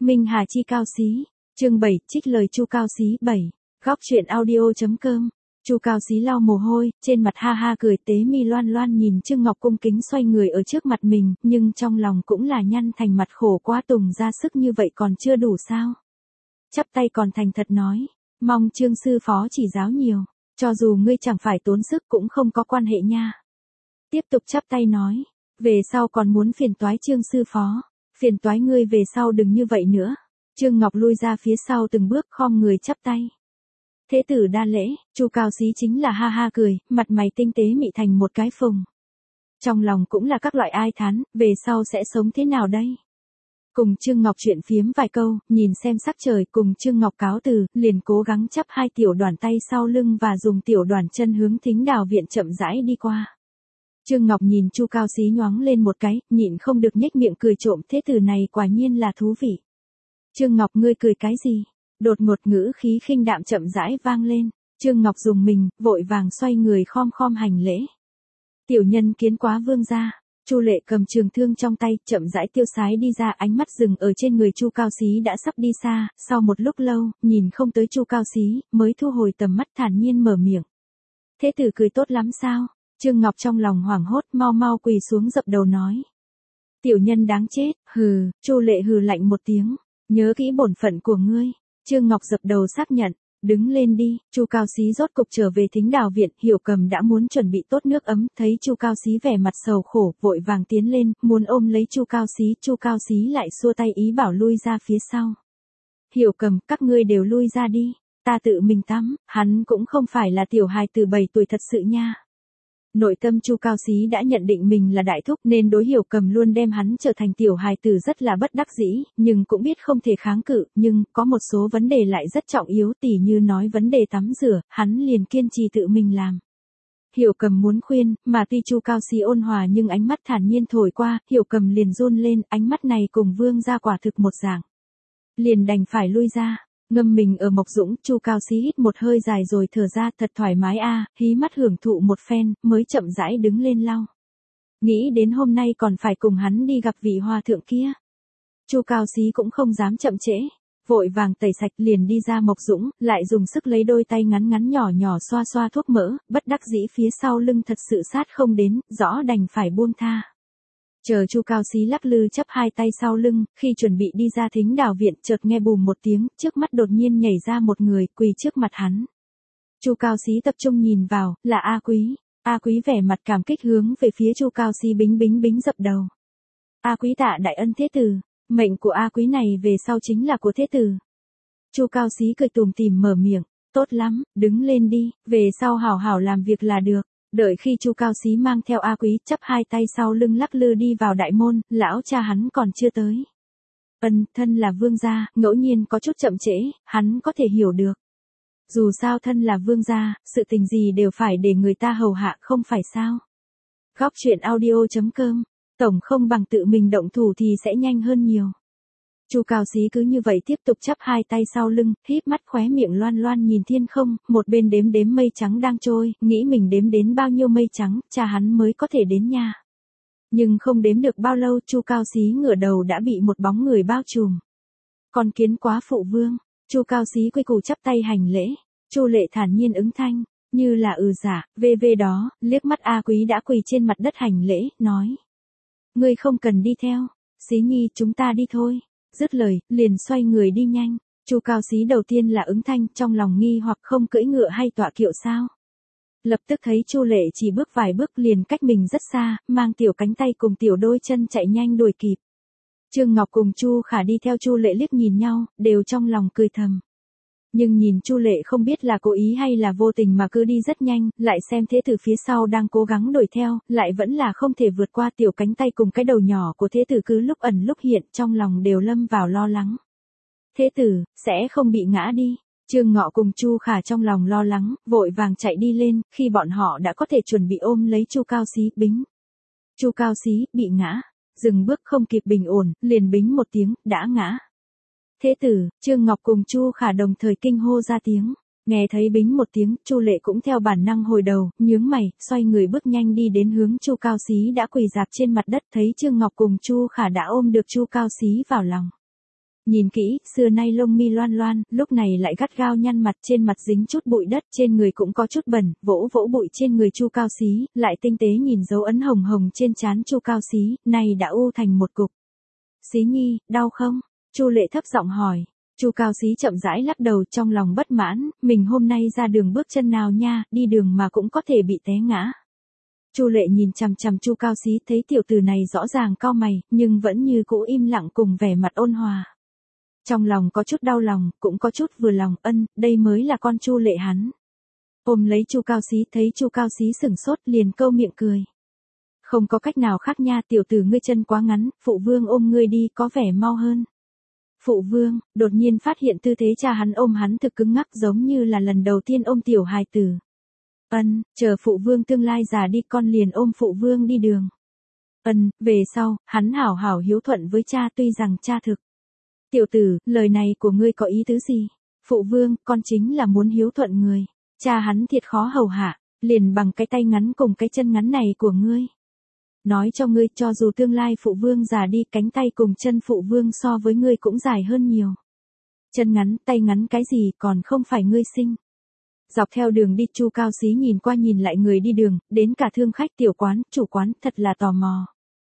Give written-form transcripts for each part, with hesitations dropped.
Minh Hà chi cao xí. Chương 7, trích lời Chu Cao Xí 7. Góc truyện audio.com. Chu Cao Xí lau mồ hôi, trên mặt ha ha cười, tế mi loan loan nhìn Trương Ngọc cung kính xoay người ở trước mặt mình, nhưng trong lòng cũng là nhăn thành mặt khổ quá, Tùng ra sức như vậy còn chưa đủ sao? Chắp tay còn thành thật nói, mong Trương sư phó chỉ giáo nhiều, cho dù ngươi chẳng phải tốn sức cũng không có quan hệ nha. Tiếp tục chắp tay nói, về sau còn muốn phiền toái Trương sư phó, phiền toái ngươi về sau đừng như vậy nữa. Trương Ngọc lui ra phía sau từng bước, khom người chắp tay. Thế tử đa lễ. Chu Cao Xí chính là ha ha cười, mặt mày tinh tế mị thành một cái phùng. Trong lòng cũng là các loại ai thán, về sau sẽ sống thế nào đây? Cùng Trương Ngọc chuyện phiếm vài câu, nhìn xem sắc trời, cùng Trương Ngọc cáo từ, liền cố gắng chắp hai tiểu đoàn tay sau lưng và dùng tiểu đoàn chân hướng Thính Đào viện chậm rãi đi qua. Trương Ngọc nhìn Chu Cao Xí nhoáng lên một cái, nhịn không được nhếch miệng cười trộm, thế tử này quả nhiên là thú vị. Trương Ngọc, ngươi cười cái gì? Đột ngột ngữ khí khinh đạm chậm rãi vang lên. Trương Ngọc dùng mình, vội vàng xoay người khom khom hành lễ. Tiểu nhân kiến quá vương gia. Chu Lệ cầm trường thương trong tay, chậm rãi tiêu sái đi ra, ánh mắt dừng ở trên người Chu Cao Xí đã sắp đi xa, sau một lúc lâu, nhìn không tới Chu Cao Xí, mới thu hồi tầm mắt, thản nhiên mở miệng. Thế tử cười tốt lắm sao? Trương Ngọc trong lòng hoảng hốt, mau mau quỳ xuống dập đầu nói. Tiểu nhân đáng chết, hừ. Chu Lệ hừ lạnh một tiếng. Nhớ kỹ bổn phận của ngươi. Trương Ngọc dập đầu xác nhận, đứng lên đi. Chu Cao Xí rốt cục trở về Thính Đào viện, Hiểu Cầm đã muốn chuẩn bị tốt nước ấm, thấy Chu Cao Xí vẻ mặt sầu khổ, vội vàng tiến lên, muốn ôm lấy Chu Cao Xí, Chu Cao Xí lại xua tay ý bảo lui ra phía sau. Hiểu Cầm, các ngươi đều lui ra đi, ta tự mình tắm, hắn cũng không phải là tiểu hài từ 7 tuổi thật sự nha. Nội tâm Chu Cao Xí đã nhận định mình là đại thúc nên đối Hiểu Cầm luôn đem hắn trở thành tiểu hài tử rất là bất đắc dĩ, nhưng cũng biết không thể kháng cự, nhưng có một số vấn đề lại rất trọng yếu, tỉ như nói vấn đề tắm rửa, hắn liền kiên trì tự mình làm. Hiểu Cầm muốn khuyên, mà tuy Chu Cao Xí ôn hòa nhưng ánh mắt thản nhiên thổi qua, Hiểu Cầm liền run lên, ánh mắt này cùng vương gia quả thực một dạng. Liền đành phải lui ra. Ngâm mình ở mộc dũng, Chu Cao Xí hít một hơi dài rồi thở ra, thật thoải mái a, hí mắt hưởng thụ một phen, mới chậm rãi đứng lên lau. Nghĩ đến hôm nay còn phải cùng hắn đi gặp vị hòa thượng kia. Chu Cao Xí cũng không dám chậm trễ, vội vàng tẩy sạch liền đi ra mộc dũng, lại dùng sức lấy đôi tay ngắn ngắn nhỏ nhỏ xoa xoa thuốc mỡ, bất đắc dĩ phía sau lưng thật sự sát không đến, rõ đành phải buông tha. Chờ Chu Cao Xí lắc lư chắp hai tay sau lưng, khi chuẩn bị đi ra Thính Đào viện, chợt nghe bùm một tiếng, trước mắt đột nhiên nhảy ra một người, quỳ trước mặt hắn. Chu Cao Xí tập trung nhìn vào, là A Quý. A Quý vẻ mặt cảm kích hướng về phía Chu Cao Xí bính bính bính dập đầu. A Quý tạ đại ân thế tử, mệnh của A Quý này về sau chính là của thế tử. Chu Cao Xí cười tủm tỉm mở miệng, tốt lắm, đứng lên đi, về sau hảo hảo làm việc là được. Đợi khi Chu Cao Xí mang theo A Quý chắp hai tay sau lưng lắc lư đi vào đại môn, lão cha hắn còn chưa tới. Thân là vương gia, ngẫu nhiên có chút chậm trễ, hắn có thể hiểu được. Dù sao thân là vương gia, sự tình gì đều phải để người ta hầu hạ không phải sao. Góc truyện audio.com, tổng không bằng tự mình động thủ thì sẽ nhanh hơn nhiều. Chu Cao Xí cứ như vậy tiếp tục chắp hai tay sau lưng, híp mắt khóe miệng loan loan nhìn thiên không, một bên đếm đếm mây trắng đang trôi, nghĩ mình đếm đến bao nhiêu mây trắng, cha hắn mới có thể đến nha. Nhưng không đếm được bao lâu, Chu Cao Xí ngửa đầu đã bị một bóng người bao trùm. Con kiến quá phụ vương. Chu Cao Xí quy củ chắp tay hành lễ. Chu Lệ thản nhiên ứng thanh, như là giả, về đó, liếc mắt A Quý đã quỳ trên mặt đất hành lễ, nói: ngươi không cần đi theo, Xí nhi chúng ta đi thôi. Dứt lời, liền xoay người đi nhanh. Chu Cao Xí đầu tiên là ứng thanh, trong lòng nghi hoặc không cưỡi ngựa hay tọa kiệu sao. Lập tức thấy Chu Lệ chỉ bước vài bước liền cách mình rất xa, mang tiểu cánh tay cùng tiểu đôi chân chạy nhanh đuổi kịp. Trương Ngọc cùng Chu Khả đi theo Chu Lệ liếc nhìn nhau, đều trong lòng cười thầm. Nhưng nhìn Chu Lệ không biết là cố ý hay là vô tình mà cứ đi rất nhanh, lại xem thế tử phía sau đang cố gắng đuổi theo, lại vẫn là không thể vượt qua tiểu cánh tay cùng cái đầu nhỏ của thế tử cứ lúc ẩn lúc hiện, trong lòng đều lâm vào lo lắng. Thế tử, sẽ không bị ngã đi. Trương Ngọ cùng Chu Khả trong lòng lo lắng, vội vàng chạy đi lên, khi bọn họ đã có thể chuẩn bị ôm lấy Chu Cao Xí, bính. Chu Cao Xí, bị ngã, dừng bước không kịp bình ổn, liền bính một tiếng, đã ngã. Thế tử, Trương Ngọc cùng Chu Khả đồng thời kinh hô ra tiếng. Nghe thấy bính một tiếng, Chu Lệ cũng theo bản năng hồi đầu, nhướng mày, xoay người bước nhanh đi đến hướng Chu Cao Xí đã quỳ rạp trên mặt đất, thấy Trương Ngọc cùng Chu Khả đã ôm được Chu Cao Xí vào lòng. Nhìn kỹ, xưa nay lông mi loan loan, lúc này lại gắt gao nhăn mặt, trên mặt dính chút bụi đất, trên người cũng có chút bẩn, vỗ vỗ bụi trên người Chu Cao Xí, lại tinh tế nhìn dấu ấn hồng hồng trên trán Chu Cao Xí, này đã u thành một cục. Xí nhi, đau không? Chu Lệ thấp giọng hỏi. Chu Cao Xí chậm rãi lắc đầu, trong lòng bất mãn, mình hôm nay ra đường bước chân nào nha, đi đường mà cũng có thể bị té ngã. Chu Lệ nhìn chằm chằm Chu Cao Xí, thấy tiểu tử này rõ ràng cau mày, nhưng vẫn như cũ im lặng cùng vẻ mặt ôn hòa. Trong lòng có chút đau lòng, cũng có chút vừa lòng, đây mới là con Chu Lệ hắn. Ôm lấy Chu Cao Xí, thấy Chu Cao Xí sửng sốt, liền câu miệng cười. Không có cách nào khác nha, tiểu tử ngươi chân quá ngắn, phụ vương ôm ngươi đi có vẻ mau hơn. Phụ vương, đột nhiên phát hiện tư thế cha hắn ôm hắn thực cứng ngắc, giống như là lần đầu tiên ôm tiểu hài tử. Chờ phụ vương tương lai già đi, con liền ôm phụ vương đi đường. Về sau, hắn hảo hảo hiếu thuận với cha, tuy rằng cha thực. Tiểu tử, lời này của ngươi có ý tứ gì? Phụ vương, con chính là muốn hiếu thuận người. Cha hắn thiệt khó hầu hạ, liền bằng cái tay ngắn cùng cái chân ngắn này của ngươi. Nói cho ngươi, cho dù tương lai phụ vương già đi, cánh tay cùng chân phụ vương so với ngươi cũng dài hơn nhiều. Chân ngắn, tay ngắn cái gì, còn không phải ngươi sinh. Dọc theo đường đi, Chu Cao Xí nhìn qua nhìn lại người đi đường, đến cả thương khách tiểu quán, chủ quán, thật là tò mò.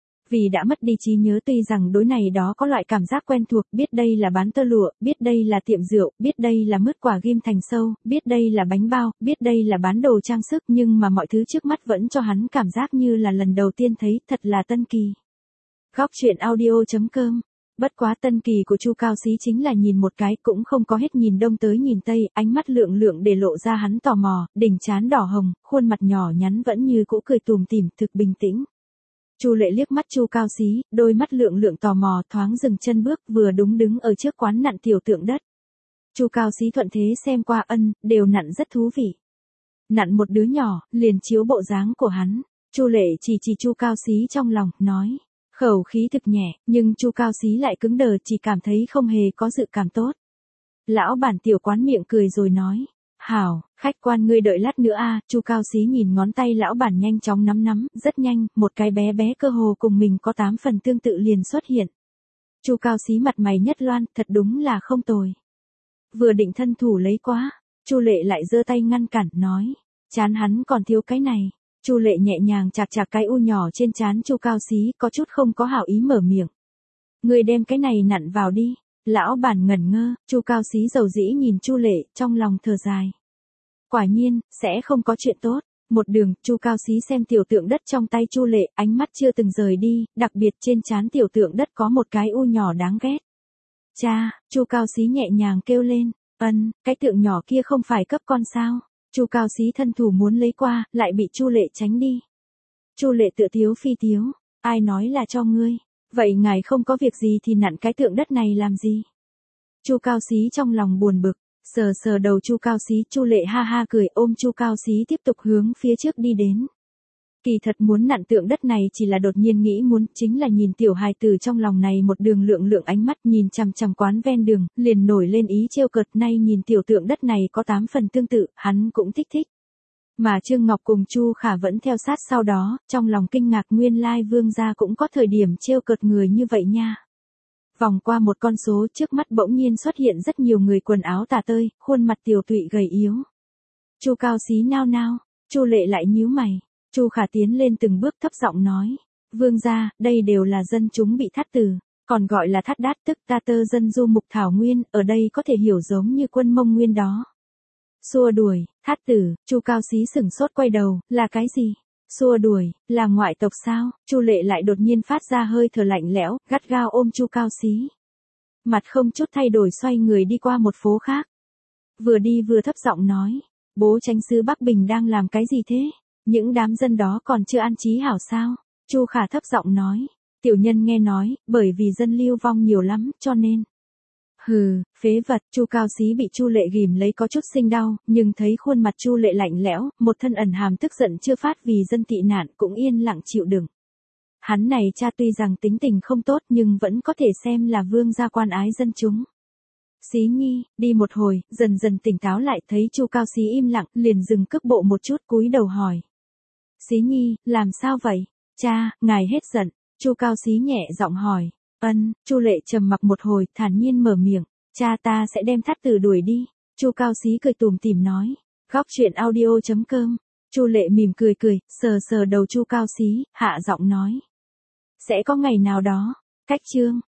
Vì đã mất đi trí nhớ, tuy rằng đối này đó có loại cảm giác quen thuộc, biết đây là bán tơ lụa, biết đây là tiệm rượu, biết đây là mứt quả ghim thành sâu, biết đây là bánh bao, biết đây là bán đồ trang sức, nhưng mà mọi thứ trước mắt vẫn cho hắn cảm giác như là lần đầu tiên thấy, thật là tân kỳ. Góc truyện audio.com. Bất quá tân kỳ của Chu Cao Xí chính là nhìn một cái cũng không có hết, nhìn đông tới nhìn tây, ánh mắt lượng lượng để lộ ra hắn tò mò, đỉnh trán đỏ hồng, khuôn mặt nhỏ nhắn vẫn như cũ cười tủm tỉm, thực bình tĩnh. Chu Lệ liếc mắt Chu Cao Xí, đôi mắt lượng lượng tò mò, thoáng dừng chân bước, vừa đúng đứng ở trước quán nặn tiểu tượng đất. Chu Cao Xí thuận thế xem qua, đều nặn rất thú vị. Nặn một đứa nhỏ, liền chiếu bộ dáng của hắn. Chu Lệ chỉ Chu Cao Xí trong lòng, nói. Khẩu khí thực nhẹ, nhưng Chu Cao Xí lại cứng đờ, chỉ cảm thấy không hề có dự cảm tốt. Lão bản tiểu quán miệng cười rồi nói. Hảo, khách quan ngươi đợi lát nữa a. Chu Cao Xí nhìn ngón tay lão bản nhanh chóng nắm, rất nhanh, một cái bé bé cơ hồ cùng mình có 8 phần tương tự liền xuất hiện. Chu Cao Xí mặt mày nhất loan, thật đúng là không tồi. Vừa định thân thủ lấy quá, Chu Lệ lại giơ tay ngăn cản, nói, chán hắn còn thiếu cái này. Chu Lệ nhẹ nhàng chạc cái u nhỏ trên trán Chu Cao Xí, có chút không có hảo ý mở miệng. Ngươi đem cái này nặn vào đi. Lão bản ngẩn ngơ, Chu Cao Xí dầu dĩ nhìn Chu Lệ, trong lòng thở dài. Quả nhiên, sẽ không có chuyện tốt. Một đường, Chu Cao Xí xem tiểu tượng đất trong tay Chu Lệ, ánh mắt chưa từng rời đi, đặc biệt trên trán tiểu tượng đất có một cái u nhỏ đáng ghét. Cha, Chu Cao Xí nhẹ nhàng kêu lên, cái tượng nhỏ kia không phải cấp con sao? Chu Cao Xí thân thủ muốn lấy qua, lại bị Chu Lệ tránh đi. Chu Lệ tựa thiếu phi thiếu, ai nói là cho ngươi? Vậy ngài không có việc gì thì nặn cái tượng đất này làm gì? Chu Cao Xí trong lòng buồn bực, sờ đầu Chu Cao Xí, Chu Lệ ha ha cười, ôm Chu Cao Xí tiếp tục hướng phía trước đi đến. Kỳ thật muốn nặn tượng đất này chỉ là đột nhiên nghĩ muốn, chính là nhìn tiểu hài tử trong lòng này một đường lượng ánh mắt, nhìn chằm chằm quán ven đường, liền nổi lên ý trêu cợt, nay nhìn tiểu tượng đất này có 8 phần tương tự, hắn cũng thích. Mà Trương Ngọc cùng Chu Khả vẫn theo sát sau đó, trong lòng kinh ngạc, nguyên lai Vương gia cũng có thời điểm trêu cợt người như vậy nha. Vòng qua một con số, trước mắt bỗng nhiên xuất hiện rất nhiều người quần áo tả tơi, khuôn mặt tiều tụy gầy yếu. Chu Cao Xí nao, Chu Lệ lại nhíu mày. Chu Khả tiến lên từng bước thấp giọng nói, Vương gia, đây đều là dân chúng bị thắt tử, còn gọi là thắt đát, tức ta tơ dân du mục thảo nguyên, ở đây có thể hiểu giống như quân Mông Nguyên đó. Xua đuổi, thắt tử, Chu Cao Xí sửng sốt quay đầu, là cái gì? Xua đuổi, là ngoại tộc sao? Chu Lệ lại đột nhiên phát ra hơi thở lạnh lẽo, gắt gao ôm Chu Cao Xí. Mặt không chút thay đổi xoay người đi qua một phố khác. Vừa đi vừa thấp giọng nói, bố chánh sứ Bắc Bình đang làm cái gì thế? Những đám dân đó còn chưa an trí hảo sao? Chu Khả thấp giọng nói, tiểu nhân nghe nói, bởi vì dân lưu vong nhiều lắm, cho nên. Hừ, phế vật, Chu Cao Xí bị Chu Lệ ghìm lấy có chút sinh đau, nhưng thấy khuôn mặt Chu Lệ lạnh lẽo, một thân ẩn hàm tức giận chưa phát vì dân tị nạn cũng yên lặng chịu đựng. Hắn này cha tuy rằng tính tình không tốt nhưng vẫn có thể xem là vương gia quan ái dân chúng. Xí nhi, đi một hồi, dần dần tỉnh táo lại, thấy Chu Cao Xí im lặng, liền dừng cước bộ một chút, cúi đầu hỏi. Xí nhi, làm sao vậy? Cha, ngài hết giận. Chu Cao Xí nhẹ giọng hỏi. Chu Lệ trầm mặc một hồi, thản nhiên mở miệng, cha ta sẽ đem Thát Tử đuổi đi. Chu Cao Xí cười tủm tỉm nói. Góc truyện audio.com. Chu Lệ mỉm cười cười, sờ sờ đầu Chu Cao Xí, hạ giọng nói. Sẽ có ngày nào đó. Cách chương.